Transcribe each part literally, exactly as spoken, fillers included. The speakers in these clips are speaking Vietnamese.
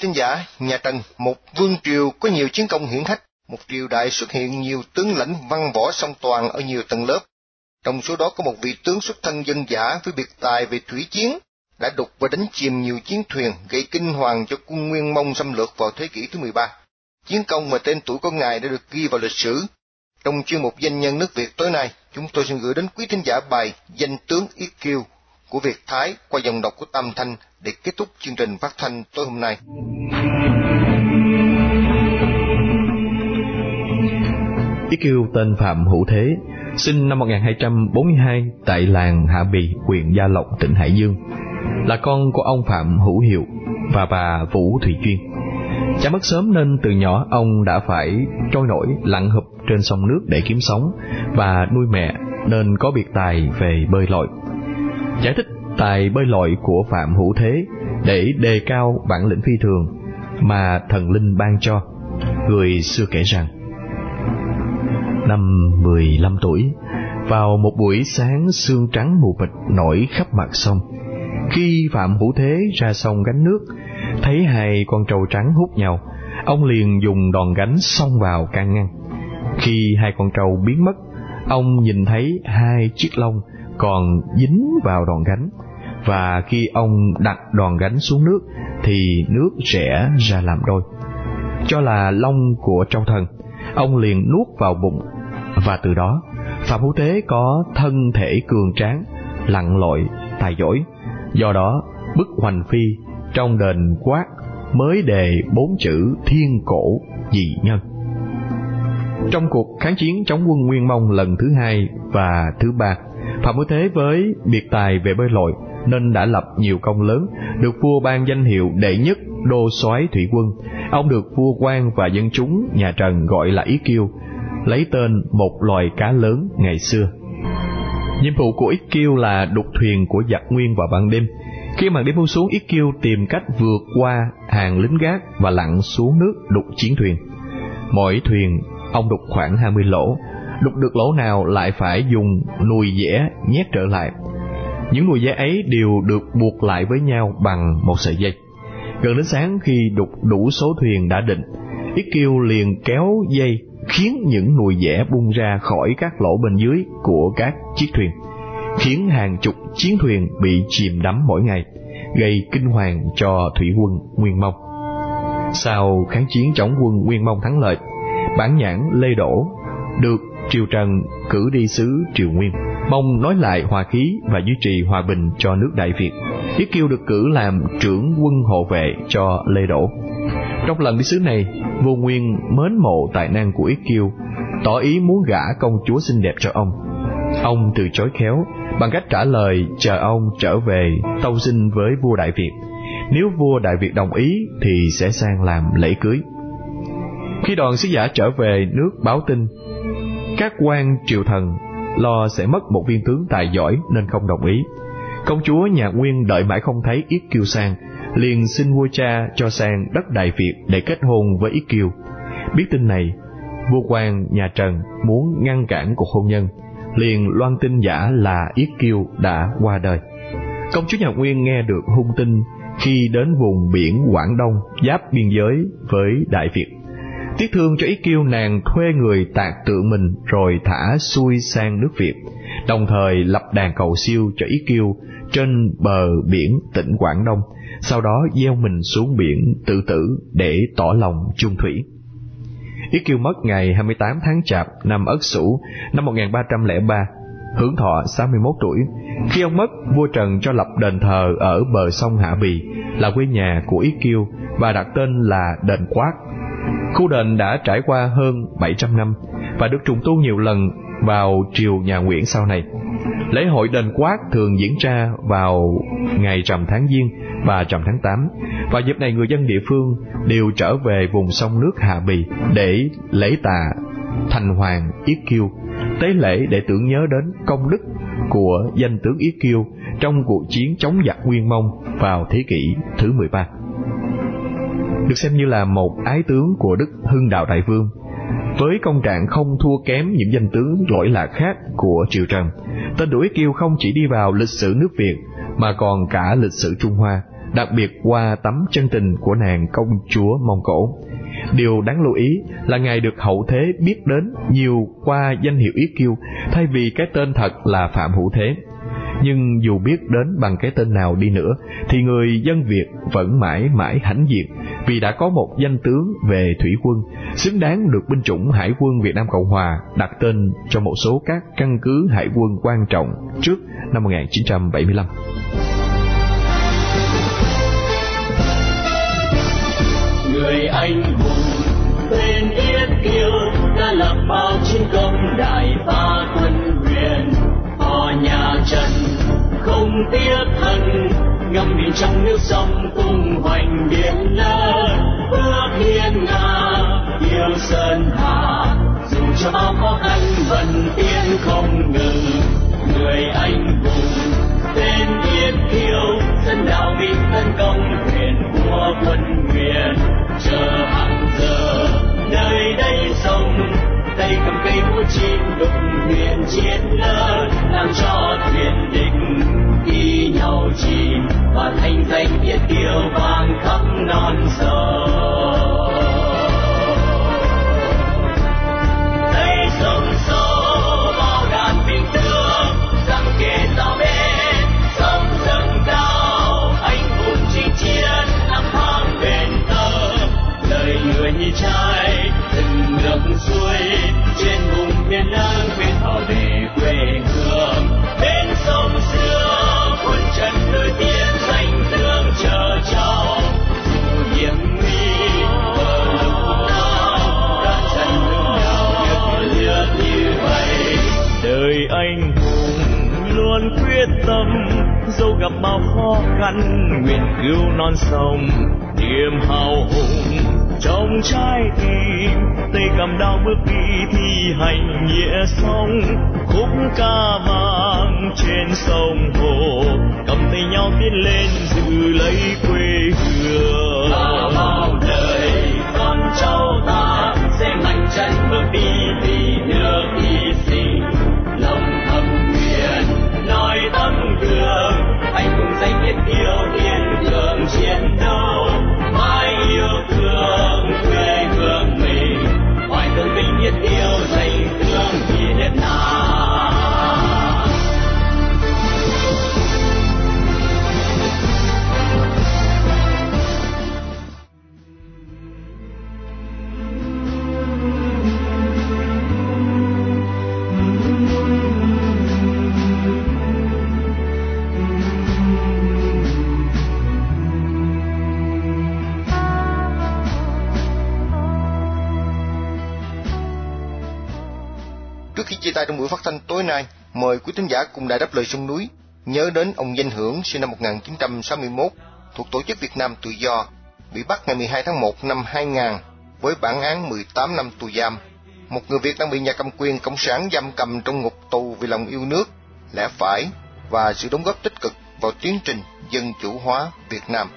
thính giả, nhà Trần, một vương triều có nhiều chiến công hiển hách, một triều đại xuất hiện nhiều tướng lãnh văn võ song toàn ở nhiều tầng lớp. Trong số đó có một vị tướng xuất thân dân dã với biệt tài về thủy chiến, đã đục và đánh chìm nhiều chiến thuyền, gây kinh hoàng cho quân Nguyên Mông xâm lược vào thế kỷ thứ mười ba. Chiến công và tên tuổi của ngài đã được ghi vào lịch sử. Trong chuyên mục Danh nhân nước Việt tối nay, chúng tôi xin gửi đến quý thính giả bài Danh tướng Yết Kiêu của Việt Thái qua dòng đọc của Tam Thanh để kết thúc chương trình phát thanh tối hôm nay. Yết Kiêu tên Phạm Hữu Thế, sinh năm một nghìn hai trăm bốn mươi hai tại làng Hạ Bì, huyện Gia Lộc, tỉnh Hải Dương, là con của ông Phạm Hữu Hiệu và bà Vũ Thùy Chuyên. Cha mất sớm nên từ nhỏ ông đã phải trôi nổi lặn hụp trên sông nước để kiếm sống, và nuôi mẹ nên có biệt tài về bơi lội. Giải thích tài bơi lội của Phạm Hữu Thế để đề cao bản lĩnh phi thường mà thần linh ban cho. Người xưa kể rằng, năm mười lăm tuổi, vào một buổi sáng sương trắng mù mịt nổi khắp mặt sông, khi Phạm Hữu Thế ra sông gánh nước, thấy hai con trâu trắng hút nhau, ông liền dùng đòn gánh xông vào can ngăn. Khi hai con trâu biến mất, ông nhìn thấy hai chiếc lông còn dính vào đòn gánh, và khi ông đặt đòn gánh xuống nước thì nước rẽ ra làm đôi. Cho là lông của trâu thần, ông liền nuốt vào bụng, và từ đó Phạm Hữu Thế có thân thể cường tráng, lặn lội, tài giỏi. Do đó bức hoành phi trong đền Quát mới đề bốn chữ thiên cổ dị nhân. Trong cuộc kháng chiến chống quân Nguyên Mông lần thứ hai và thứ ba, Phạm Hữu Thế với biệt tài về bơi lội nên đã lập nhiều công lớn, được vua ban danh hiệu đệ nhất đô soái thủy quân. Ông được vua quan và dân chúng nhà Trần gọi là Yết Kiêu, lấy tên một loài cá lớn ngày xưa. Nhiệm vụ của Yết Kiêu là đục thuyền của giặc Nguyên vào ban đêm. Khi màn đêm buông xuống, Yết Kiêu tìm cách vượt qua hàng lính gác và lặn xuống nước đục chiến thuyền. Mỗi thuyền ông đục khoảng hai mươi lỗ, đục được lỗ nào lại phải dùng nùi dẻ nhét trở lại. Những nùi dẻ ấy đều được buộc lại với nhau bằng một sợi dây. Gần đến sáng, khi đục đủ số thuyền đã định, Yết Kiêu liền kéo dây khiến những nùi dẻ bung ra khỏi các lỗ bên dưới của các chiếc thuyền, khiến hàng chục chiến thuyền bị chìm đắm mỗi ngày, gây kinh hoàng cho thủy quân Nguyên Mông. Sau kháng chiến chống quân Nguyên Mông thắng lợi, Bản Nhãn Lê Đỗ được triều Trần cử đi sứ Triều Nguyên, mong nói lại hòa khí và duy trì hòa bình cho nước Đại Việt. Yết Kiêu được cử làm trưởng quân hộ vệ cho Lê Đỗ. Trong lần đi sứ này, vua Nguyên mến mộ tài năng của Yết Kiêu, tỏ ý muốn gả công chúa xinh đẹp cho ông. Ông từ chối khéo bằng cách trả lời chờ ông trở về tâu xin với vua Đại Việt. Nếu vua Đại Việt đồng ý thì sẽ sang làm lễ cưới. Khi đoàn sứ giả trở về nước báo tin, các quan triều thần lo sẽ mất một viên tướng tài giỏi nên không đồng ý. Công chúa nhà Nguyên đợi mãi không thấy Yết Kiêu sang, liền xin vua cha cho sang đất Đại Việt để kết hôn với Yết Kiêu. Biết tin này, vua quan nhà Trần muốn ngăn cản cuộc hôn nhân, liền loan tin giả là Yết Kiêu đã qua đời. Công chúa nhà Nguyên nghe được hung tin khi đến vùng biển Quảng Đông giáp biên giới với Đại Việt. Tiếc thương cho Yết Kiêu, nàng thuê người tạc tượng mình rồi thả xuôi sang nước Việt, đồng thời lập đàn cầu siêu cho Yết Kiêu trên bờ biển tỉnh Quảng Đông, sau đó gieo mình xuống biển tự tử để tỏ lòng chung thủy. Yết Kiêu mất ngày hai mươi tám tháng Chạp năm Ất Sửu năm một nghìn ba trăm lẻ ba, hưởng thọ sáu mươi mốt tuổi. Khi ông mất, vua Trần cho lập đền thờ ở bờ sông Hạ Bì, là quê nhà của Yết Kiêu, và đặt tên là đền Quát. Khu đền đã trải qua hơn bảy trăm năm và được trùng tu nhiều lần vào triều nhà Nguyễn sau này. Lễ hội đền Quát thường diễn ra vào ngày rằm tháng Giêng và rằm tháng tám. Vào dịp này, người dân địa phương đều trở về vùng sông nước Hạ Bì để lễ tạ thành hoàng Yết Kiêu, tế lễ để tưởng nhớ đến công đức của danh tướng Yết Kiêu trong cuộc chiến chống giặc Nguyên Mông vào thế kỷ thứ mười ba. Được xem như là một ái tướng của Đức Hưng Đạo Đại Vương, với công trạng không thua kém những danh tướng lỗi lạc khác của triều Trần. Tên tuổi Yết Kiêu không chỉ đi vào lịch sử nước Việt mà còn cả lịch sử Trung Hoa, đặc biệt qua tấm chân tình của nàng công chúa Mông Cổ. Điều đáng lưu ý là ngài được hậu thế biết đến nhiều qua danh hiệu Yết Kiêu thay vì cái tên thật là Phạm Hữu Thế. Nhưng dù biết đến bằng cái tên nào đi nữa thì người dân Việt vẫn mãi mãi hãnh diện vì đã có một danh tướng về thủy quân xứng đáng được binh chủng Hải quân Việt Nam Cộng Hòa đặt tên cho một số các căn cứ hải quân quan trọng trước năm một nghìn chín trăm bảy mươi lăm. Người anh hùng tên Yết Kiêu đã lập bao chiến công đại phá quân huyền, họ nhà Trần không tiếc thân ngâm mình trong nước sông tung hoành biển lớn, bước hiên ngang yêu sơn hà, dù cho bao khó khăn vẫn tiến không ngừng. Người anh hùng tên Yết Kiêu dân đạo bị tấn công thuyền của quân huyền, chờ hàng giờ nơi đây sông tay cầm cây búa chim đục thuyền chiến lớn, làm cho thuyền địch khi nhau chìm và thành danh Yết Kiêu vang khắp non sông. Đây sông sâu bao đàn binh tướng rằng kề giao bên, sông dâng cao anh hùng chinh chiến năm tháng bền tơ, lời người như trai từng nước xuôi trên vùng biên lớn quên họ về quê hương. Bên sông xưa quân Trần nổi tiếng danh tướng chờ cháu, dù hiểm nguy bờ lục lao đã dần hướng nào nhật lướt như vậy. Đời anh hùng luôn quyết tâm dẫu gặp bao khó khăn nguyện cứu non sông, niềm hào hùng trong trái tim tay cầm đao bước đi thi hành nghĩa sông, khúc ca vang trên sông hồ cầm tay nhau tiến lên giữ lấy quê hương. Và bao đời con cháu ta sẽ mạnh chân bước đi vì nước hy sinh, lòng thầm nguyện nói tấm gương anh hùng danh Yết Kiêu kiên cường chiến đấu, mãi yêu thương quê hương mình, hoài thương binh Yết Kiêu danh tướng Việt Nam. Trước khi chia tay trong buổi phát thanh tối nay, mời quý thính giả cùng Đài Đáp Lời Sông Núi nhớ đến ông Danh Hưởng sinh năm một nghìn chín trăm sáu mươi mốt thuộc Tổ chức Việt Nam Tự Do, bị bắt ngày mười hai tháng một năm hai nghìn với bản án mười tám năm tù giam. Một người Việt đang bị nhà cầm quyền cộng sản giam cầm trong ngục tù vì lòng yêu nước, lẽ phải và sự đóng góp tích cực vào tiến trình dân chủ hóa Việt Nam.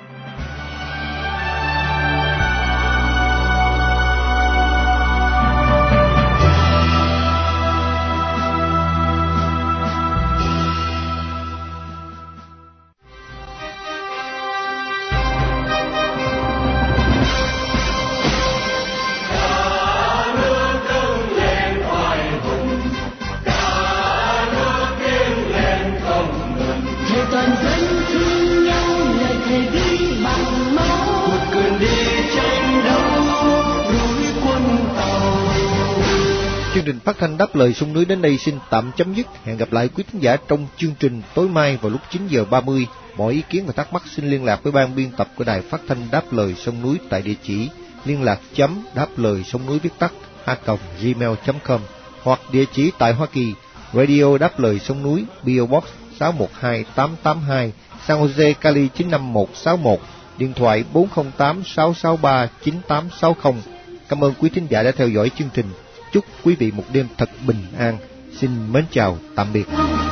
Chương trình phát thanh Đáp Lời Sông Núi đến đây xin tạm chấm dứt. Hẹn gặp lại quý thính giả trong chương trình tối mai vào lúc chín giờ ba mươi. Mọi ý kiến và thắc mắc xin liên lạc với ban biên tập của Đài Phát thanh Đáp Lời Sông Núi tại địa chỉ liên lạc chấm đáp lời sông núi viết tắt a còng gmail chấm com hoặc địa chỉ tại Hoa Kỳ Radio Đáp Lời Sông Núi, pê ô Box sáu một hai tám tám hai, San Jose, Cali chín năm một sáu một, điện thoại bốn không tám sáu sáu ba chín tám sáu không. Cảm ơn quý thính giả đã theo dõi chương trình. Chúc quý vị một đêm thật bình an. Xin mến chào, tạm biệt.